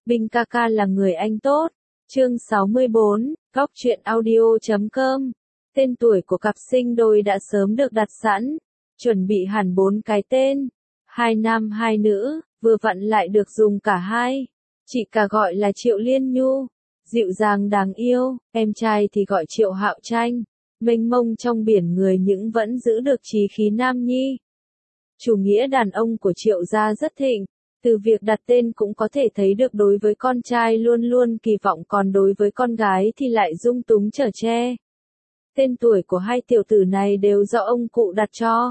Binh ca ca là người anh tốt. Chương 64, Góc truyện audio.com. Tên tuổi của cặp sinh đôi đã sớm được đặt sẵn, chuẩn bị hẳn 4 cái tên, 2 nam 2 nữ, vừa vặn lại được dùng cả hai. Chị cả gọi là Triệu Liên Nhu, dịu dàng đáng yêu, em trai thì gọi Triệu Hạo Tranh, mênh mông trong biển người nhưng vẫn giữ được chí khí nam nhi. Chủ nghĩa đàn ông của Triệu gia rất thịnh, từ việc đặt tên cũng có thể thấy được đối với con trai luôn luôn kỳ vọng, còn đối với con gái thì lại dung túng chở che. Tên tuổi của hai tiểu tử này đều do ông cụ đặt cho.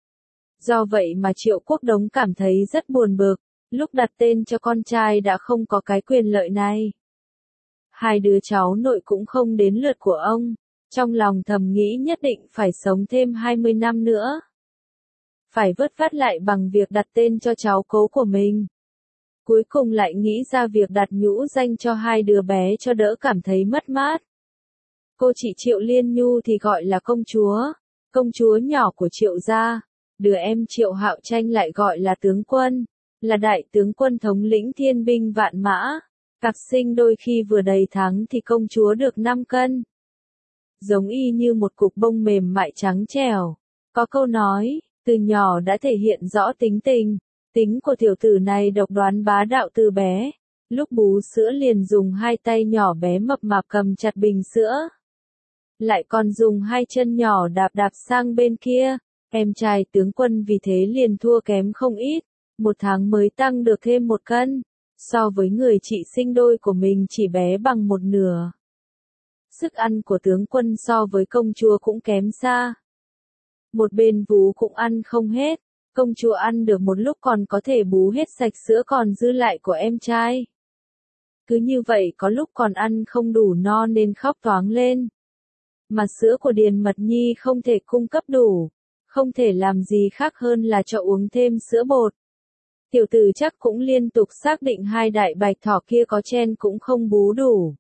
Do vậy mà Triệu Quốc Đống cảm thấy rất buồn bực, lúc đặt tên cho con trai đã không có cái quyền lợi này. Hai đứa cháu nội cũng không đến lượt của ông, trong lòng thầm nghĩ nhất định phải sống thêm 20 năm nữa. Phải vớt vát lại bằng việc đặt tên cho cháu cố của mình. Cuối cùng lại nghĩ ra việc đặt nhũ danh cho hai đứa bé cho đỡ cảm thấy mất mát. Cô chị Triệu Liên Nhu thì gọi là công chúa nhỏ của Triệu gia. Đứa em Triệu Hạo Tranh lại gọi là tướng quân, là đại tướng quân thống lĩnh thiên binh vạn mã. Cặp sinh đôi khi vừa đầy tháng thì công chúa được 5 cân. Giống y như một cục bông mềm mại trắng trẻo. Có câu nói, từ nhỏ đã thể hiện rõ tính tình. Tính của tiểu tử này độc đoán bá đạo từ bé. Lúc bú sữa liền dùng hai tay nhỏ bé mập mạp cầm chặt bình sữa. Lại còn dùng hai chân nhỏ đạp đạp sang bên kia. Em trai tướng quân vì thế liền thua kém không ít. 1 tháng mới tăng được thêm 1 cân. So với người chị sinh đôi của mình chỉ bé bằng 1/2. Sức ăn của tướng quân so với công chúa cũng kém xa. Một bên vú cũng ăn không hết. Công chúa ăn được một lúc còn có thể bú hết sạch sữa còn dư lại của em trai. Cứ như vậy có lúc còn ăn không đủ no nên khóc toáng lên. Mà sữa của Điền Mật Nhi không thể cung cấp đủ. Không thể làm gì khác hơn là cho uống thêm sữa bột. Tiểu tử chắc cũng liên tục xác định hai đại bạch thỏ kia có chen cũng không bú đủ.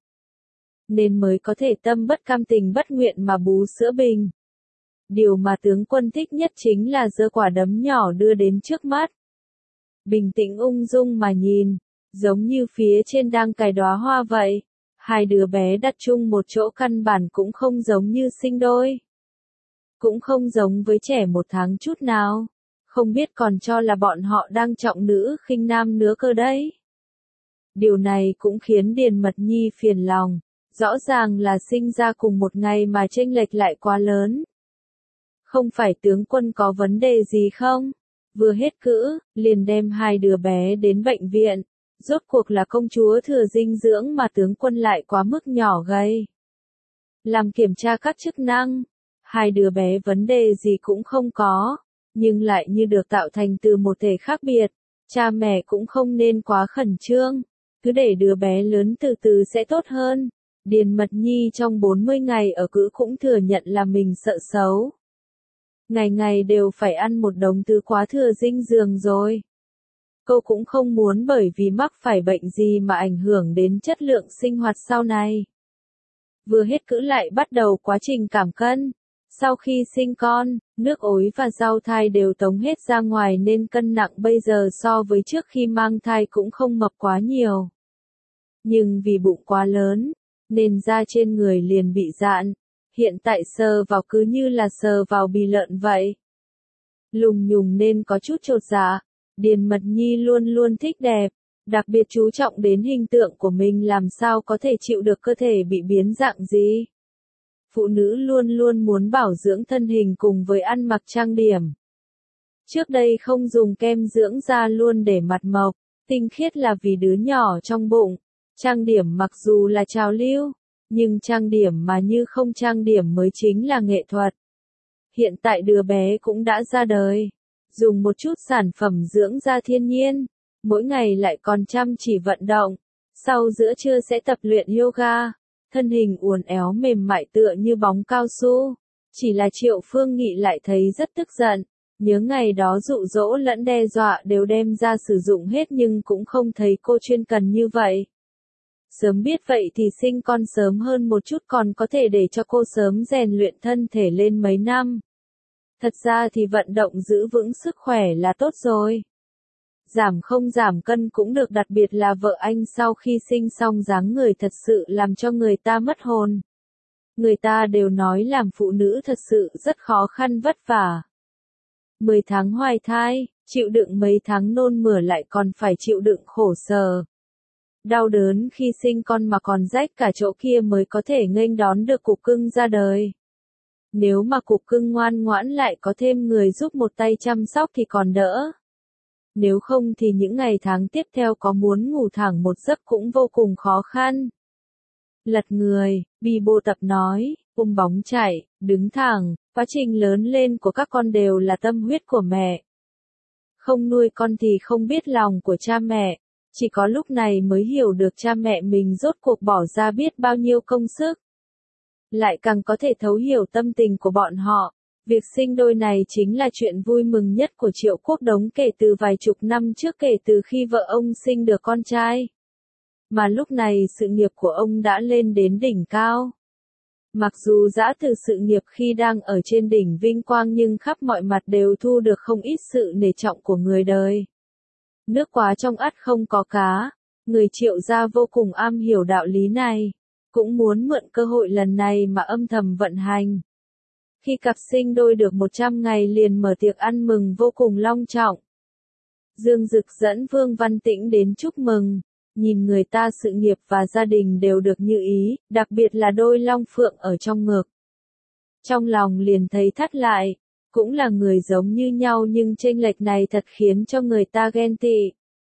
Nên mới có thể tâm bất cam tình bất nguyện mà bú sữa bình. Điều mà tướng quân thích nhất chính là giơ quả đấm nhỏ đưa đến trước mắt. Bình tĩnh ung dung mà nhìn, giống như phía trên đang cài đóa hoa vậy. Hai đứa bé đặt chung một chỗ căn bản cũng không giống như sinh đôi. Cũng không giống với trẻ 1 tháng chút nào. Không biết còn cho là bọn họ đang trọng nữ khinh nam nữa cơ đấy. Điều này cũng khiến Điền Mật Nhi phiền lòng. Rõ ràng là sinh ra cùng một ngày mà chênh lệch lại quá lớn. Không phải tướng quân có vấn đề gì không? Vừa hết cữ, liền đem hai đứa bé đến bệnh viện. Rốt cuộc là công chúa thừa dinh dưỡng mà tướng quân lại quá mức nhỏ gầy. Làm kiểm tra các chức năng. Hai đứa bé vấn đề gì cũng không có. Nhưng lại như được tạo thành từ một thể khác biệt. Cha mẹ cũng không nên quá khẩn trương. Cứ để đứa bé lớn từ từ sẽ tốt hơn. Điền Mật Nhi trong 40 ngày ở cữ cũng thừa nhận là mình sợ xấu. Ngày ngày đều phải ăn một đống thứ quá thừa dinh dưỡng rồi. Cô cũng không muốn bởi vì mắc phải bệnh gì mà ảnh hưởng đến chất lượng sinh hoạt sau này. Vừa hết cữ lại bắt đầu quá trình giảm cân. Sau khi sinh con, nước ối và rau thai đều tống hết ra ngoài nên cân nặng bây giờ so với trước khi mang thai cũng không mập quá nhiều. Nhưng vì bụng quá lớn, nên da trên người liền bị rạn. Hiện tại sờ vào cứ như là sờ vào bì lợn vậy. Lùng nhùng nên có chút chột dạ. Điền Mật Nhi luôn luôn thích đẹp, đặc biệt chú trọng đến hình tượng của mình, làm sao có thể chịu được cơ thể bị biến dạng gì. Phụ nữ luôn luôn muốn bảo dưỡng thân hình cùng với ăn mặc trang điểm. Trước đây không dùng kem dưỡng da luôn để mặt mộc, tinh khiết là vì đứa nhỏ trong bụng. Trang điểm mặc dù là trào lưu, nhưng trang điểm mà như không trang điểm mới chính là nghệ thuật. Hiện tại đứa bé cũng đã ra đời. Dùng một chút sản phẩm dưỡng da thiên nhiên. Mỗi ngày lại còn chăm chỉ vận động. Sau giữa trưa sẽ tập luyện yoga. Thân hình uốn éo mềm mại tựa như bóng cao su. Chỉ là Triệu Phương Nghị lại thấy rất tức giận. Nhớ ngày đó dụ dỗ lẫn đe dọa đều đem ra sử dụng hết nhưng cũng không thấy cô chuyên cần như vậy. Sớm biết vậy thì sinh con sớm hơn một chút còn có thể để cho cô sớm rèn luyện thân thể lên mấy năm. Thật ra thì vận động giữ vững sức khỏe là tốt rồi. giảm không giảm cân cũng được, đặc biệt là vợ anh sau khi sinh xong dáng người thật sự làm cho người ta mất hồn. Người ta đều nói làm phụ nữ thật sự rất khó khăn vất vả. 10 tháng hoài thai, chịu đựng mấy tháng nôn mửa lại còn phải chịu đựng khổ sở. Đau đớn khi sinh con mà còn rách cả chỗ kia mới có thể nghênh đón được cục cưng ra đời. Nếu mà cục cưng ngoan ngoãn lại có thêm người giúp một tay chăm sóc thì còn đỡ. Nếu không thì những ngày tháng tiếp theo có muốn ngủ thẳng một giấc cũng vô cùng khó khăn. Lật người, Bibo tập nói, ôm bóng chạy, đứng thẳng, quá trình lớn lên của các con đều là tâm huyết của mẹ. Không nuôi con thì không biết lòng của cha mẹ, chỉ có lúc này mới hiểu được cha mẹ mình rốt cuộc bỏ ra biết bao nhiêu công sức. Lại càng có thể thấu hiểu tâm tình của bọn họ. Việc sinh đôi này chính là chuyện vui mừng nhất của Triệu Quốc Đống kể từ vài chục năm trước, kể từ khi vợ ông sinh được con trai. Mà lúc này sự nghiệp của ông đã lên đến đỉnh cao. Mặc dù giã từ sự nghiệp khi đang ở trên đỉnh vinh quang nhưng khắp mọi mặt đều thu được không ít sự nể trọng của người đời. Nước quá trong ắt không có cá, người Triệu gia vô cùng am hiểu đạo lý này, cũng muốn mượn cơ hội lần này mà âm thầm vận hành. Khi cặp sinh đôi được 100 ngày liền mở tiệc ăn mừng vô cùng long trọng. Dương Dực dẫn Vương Văn Tĩnh đến chúc mừng, nhìn người ta sự nghiệp và gia đình đều được như ý, đặc biệt là đôi long phượng ở trong ngực. Trong lòng liền thấy thắt lại, cũng là người giống như nhau nhưng chênh lệch này thật khiến cho người ta ghen tị.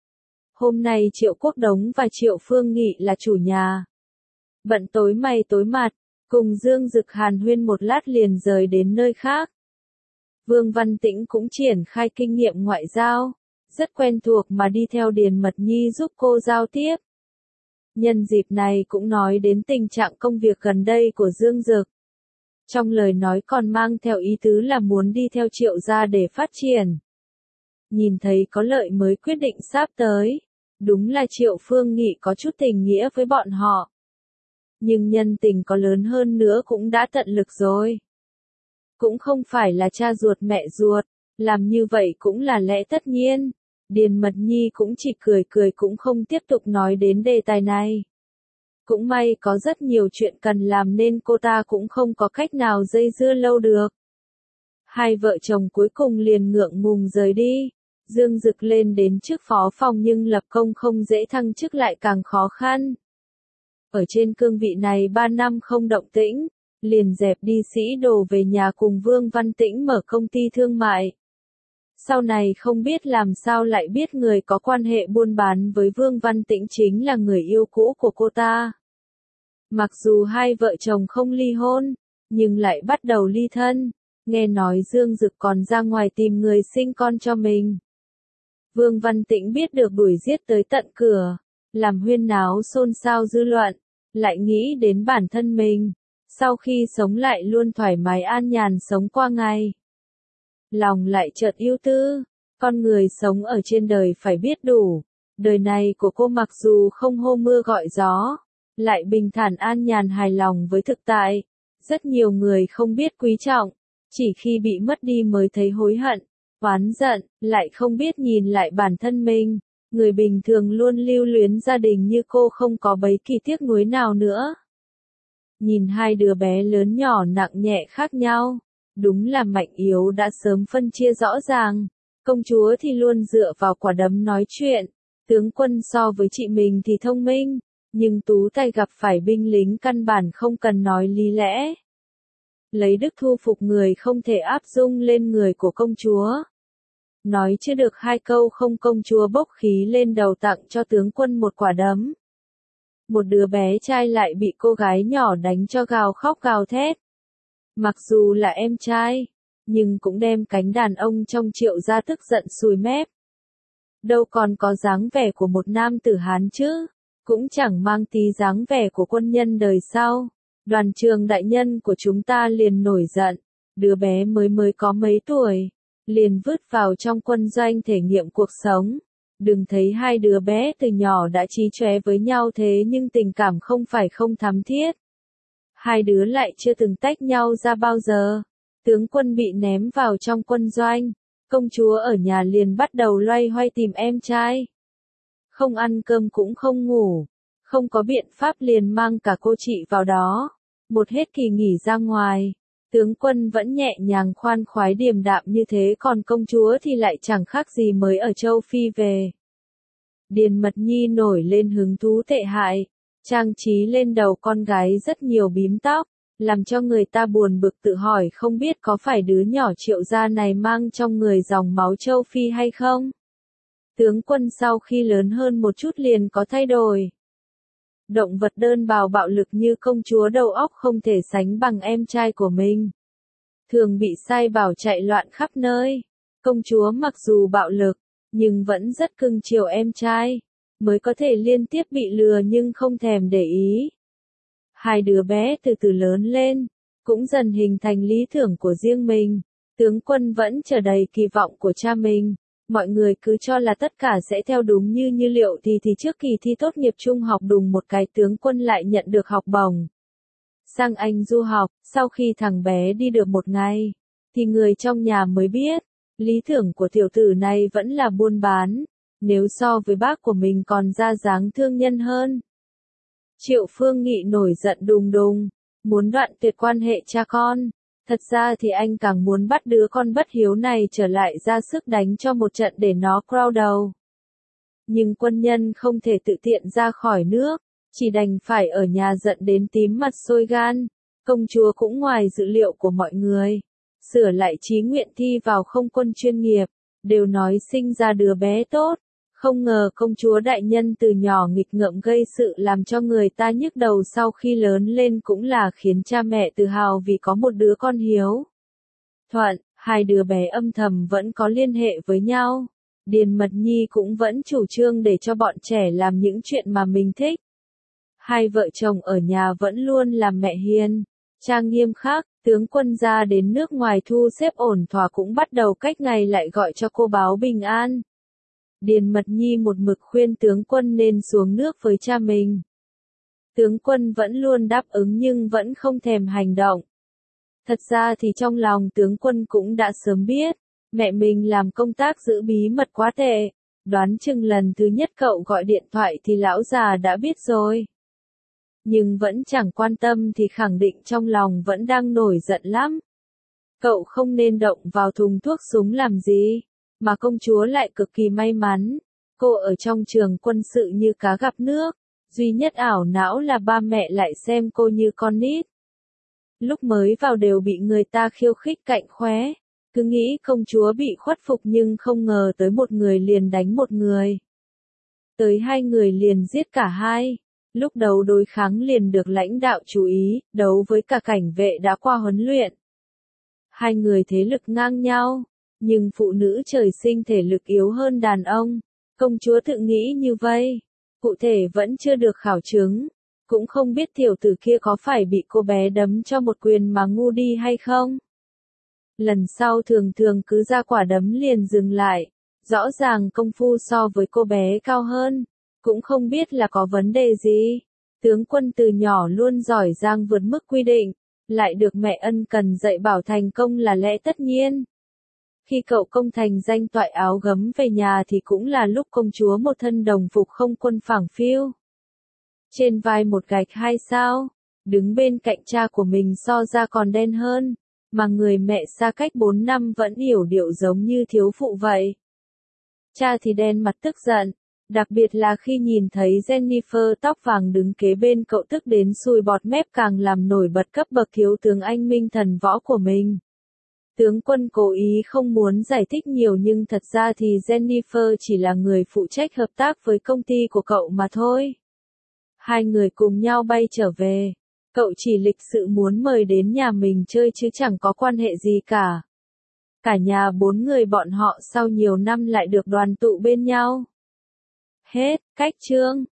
Hôm nay Triệu Quốc Đống và Triệu Phương Nghị là chủ nhà. Bận tối mày tối mặt, cùng Dương Dực hàn huyên một lát liền rời đến nơi khác. Vương Văn Tĩnh cũng triển khai kinh nghiệm ngoại giao, rất quen thuộc mà đi theo Điền Mật Nhi giúp cô giao tiếp. Nhân dịp này cũng nói đến tình trạng công việc gần đây của Dương Dực. Trong lời nói còn mang theo ý tứ là muốn đi theo Triệu gia để phát triển. Nhìn thấy có lợi mới quyết định sắp tới, đúng là Triệu Phương Nghị có chút tình nghĩa với bọn họ. Nhưng nhân tình có lớn hơn nữa cũng đã tận lực rồi. Cũng không phải là cha ruột mẹ ruột, làm như vậy cũng là lẽ tất nhiên. Điền Mật Nhi cũng chỉ cười cười cũng không tiếp tục nói đến đề tài này. Cũng may có rất nhiều chuyện cần làm nên cô ta cũng không có cách nào dây dưa lâu được. Hai vợ chồng cuối cùng liền ngượng ngùng rời đi. Dương Dực lên đến trước phó phòng nhưng lập công không dễ, thăng chức lại càng khó khăn. Ở trên cương vị này 3 năm không động tĩnh, liền dẹp đi sĩ đồ về nhà cùng Vương Văn Tĩnh mở công ty thương mại. Sau này không biết làm sao lại biết người có quan hệ buôn bán với Vương Văn Tĩnh chính là người yêu cũ của cô ta. Mặc dù hai vợ chồng không ly hôn, nhưng lại bắt đầu ly thân, nghe nói Dương Dực còn ra ngoài tìm người sinh con cho mình. Vương Văn Tĩnh biết được đuổi giết tới tận cửa, làm huyên náo xôn xao dư luận, lại nghĩ đến bản thân mình, sau khi sống lại luôn thoải mái an nhàn sống qua ngày. Lòng lại chợt ưu tư, con người sống ở trên đời phải biết đủ, đời này của cô mặc dù không hô mưa gọi gió, lại bình thản an nhàn hài lòng với thực tại. Rất nhiều người không biết quý trọng, chỉ khi bị mất đi mới thấy hối hận, oán giận, lại không biết nhìn lại bản thân mình. Người bình thường luôn lưu luyến gia đình như cô không có bấy kỳ tiếc nuối nào nữa. Nhìn hai đứa bé lớn nhỏ nặng nhẹ khác nhau, đúng là mạnh yếu đã sớm phân chia rõ ràng. Công chúa thì luôn dựa vào quả đấm nói chuyện, tướng quân so với chị mình thì thông minh, nhưng tú tài gặp phải binh lính căn bản không cần nói lý lẽ. Lấy đức thu phục người không thể áp dụng lên người của công chúa. Nói chưa được hai câu không công chúa bốc khí lên đầu tặng cho tướng quân một quả đấm. Một đứa bé trai lại bị cô gái nhỏ đánh cho gào khóc gào thét. Mặc dù là em trai, nhưng cũng đem cánh đàn ông trong Triệu gia tức giận sùi mép. Đâu còn có dáng vẻ của một nam tử Hán chứ, cũng chẳng mang tí dáng vẻ của quân nhân đời sau. Đoàn Trường đại nhân của chúng ta liền nổi giận, đứa bé mới có mấy tuổi, liền vứt vào trong quân doanh thể nghiệm cuộc sống. Đừng thấy hai đứa bé từ nhỏ đã chí chóe với nhau thế nhưng tình cảm không phải không thắm thiết. Hai đứa lại chưa từng tách nhau ra bao giờ. Tướng quân bị ném vào trong quân doanh, Công chúa ở nhà liền bắt đầu loay hoay tìm em trai. Không ăn cơm cũng không ngủ. Không có biện pháp liền mang cả cô chị vào đó. Một hết kỳ nghỉ ra ngoài. Tướng quân vẫn nhẹ nhàng khoan khoái điềm đạm như thế, còn công chúa thì lại chẳng khác gì mới ở châu Phi về. Điền Mật Nhi nổi lên hứng thú tệ hại, trang trí lên đầu con gái rất nhiều bím tóc, làm cho người ta buồn bực tự hỏi không biết có phải đứa nhỏ Triệu gia này mang trong người dòng máu châu Phi hay không. Tướng quân sau khi lớn hơn một chút liền có thay đổi. Động vật đơn bào bạo lực như công chúa đầu óc không thể sánh bằng em trai của mình. Thường bị sai bảo chạy loạn khắp nơi. Công chúa mặc dù bạo lực, nhưng vẫn rất cưng chiều em trai. Mới có thể liên tiếp bị lừa nhưng không thèm để ý. Hai đứa bé từ từ lớn lên, cũng dần hình thành lý tưởng của riêng mình. Tướng quân vẫn chờ đầy kỳ vọng của cha mình. Mọi người cứ cho là tất cả sẽ theo đúng như liệu thì trước kỳ thi tốt nghiệp trung học đùng một cái tướng quân lại nhận được học bổng. Sang Anh du học, sau khi thằng bé đi được một ngày, thì người trong nhà mới biết, lý tưởng của tiểu tử này vẫn là buôn bán, nếu so với bác của mình còn ra dáng thương nhân hơn. Triệu Phương Nghị nổi giận đùng đùng, muốn đoạn tuyệt quan hệ cha con. Thật ra thì anh càng muốn bắt đứa con bất hiếu này trở lại ra sức đánh cho một trận để nó crow đầu. Nhưng quân nhân không thể tự tiện ra khỏi nước, chỉ đành phải ở nhà giận đến tím mặt sôi gan. Công chúa cũng ngoài dự liệu của mọi người. Sửa lại chí nguyện thi vào không quân chuyên nghiệp, đều nói sinh ra đứa bé tốt. Không ngờ công chúa đại nhân từ nhỏ nghịch ngợm gây sự làm cho người ta nhức đầu, sau khi lớn lên cũng là khiến cha mẹ tự hào vì có một đứa con hiếu thuận. Hai đứa bé âm thầm vẫn có liên hệ với nhau. Điền Mật Nhi cũng vẫn chủ trương để cho bọn trẻ làm những chuyện mà mình thích. Hai vợ chồng ở nhà vẫn luôn làm mẹ hiền, cha nghiêm khắc. Tướng quân ra đến nước ngoài thu xếp ổn thỏa cũng bắt đầu cách ngày lại gọi cho cô báo bình an. Điền Mật Nhi một mực khuyên tướng quân nên xuống nước với cha mình. Tướng quân vẫn luôn đáp ứng nhưng vẫn không thèm hành động. Thật ra thì trong lòng tướng quân cũng đã sớm biết, mẹ mình làm công tác giữ bí mật quá tệ. Đoán chừng lần thứ nhất cậu gọi điện thoại thì lão già đã biết rồi. Nhưng vẫn chẳng quan tâm thì khẳng định trong lòng vẫn đang nổi giận lắm. Cậu không nên động vào thùng thuốc súng làm gì. Mà công chúa lại cực kỳ may mắn. Cô ở trong trường quân sự như cá gặp nước. Duy nhất ảo não là ba mẹ lại xem cô như con nít. Lúc mới vào đều bị người ta khiêu khích cạnh khóe. Cứ nghĩ công chúa bị khuất phục nhưng không ngờ tới một người liền đánh một người. Tới hai người liền giết cả hai. Lúc đầu đối kháng liền được lãnh đạo chú ý, đấu với cả cảnh vệ đã qua huấn luyện. Hai người thế lực ngang nhau. Nhưng phụ nữ trời sinh thể lực yếu hơn đàn ông. Công chúa tự nghĩ như vậy. Cụ thể vẫn chưa được khảo chứng. Cũng không biết tiểu tử kia có phải bị cô bé đấm cho một quyền mà ngu đi hay không. Lần sau thường cứ ra quả đấm liền dừng lại. Rõ ràng công phu so với cô bé cao hơn. Cũng không biết là có vấn đề gì. Tướng quân từ nhỏ luôn giỏi giang vượt mức quy định. Lại được mẹ ân cần dạy bảo thành công là lẽ tất nhiên. Khi cậu công thành danh toại áo gấm về nhà thì cũng là lúc công chúa một thân đồng phục không quân phảng phiu. Trên vai một gạch 2 sao, đứng bên cạnh cha của mình so ra còn đen hơn, mà người mẹ xa cách 4 năm vẫn yểu điệu giống như thiếu phụ vậy. Cha thì đen mặt tức giận, đặc biệt là khi nhìn thấy Jennifer tóc vàng đứng kế bên cậu tức đến sùi bọt mép càng làm nổi bật cấp bậc thiếu tướng anh minh thần võ của mình. Tướng quân cố ý không muốn giải thích nhiều nhưng thật ra thì Jennifer chỉ là người phụ trách hợp tác với công ty của cậu mà thôi. Hai người cùng nhau bay trở về. Cậu chỉ lịch sự muốn mời đến nhà mình chơi chứ chẳng có quan hệ gì cả. Cả nhà 4 người bọn họ sau nhiều năm lại được đoàn tụ bên nhau. Hết, cách chương.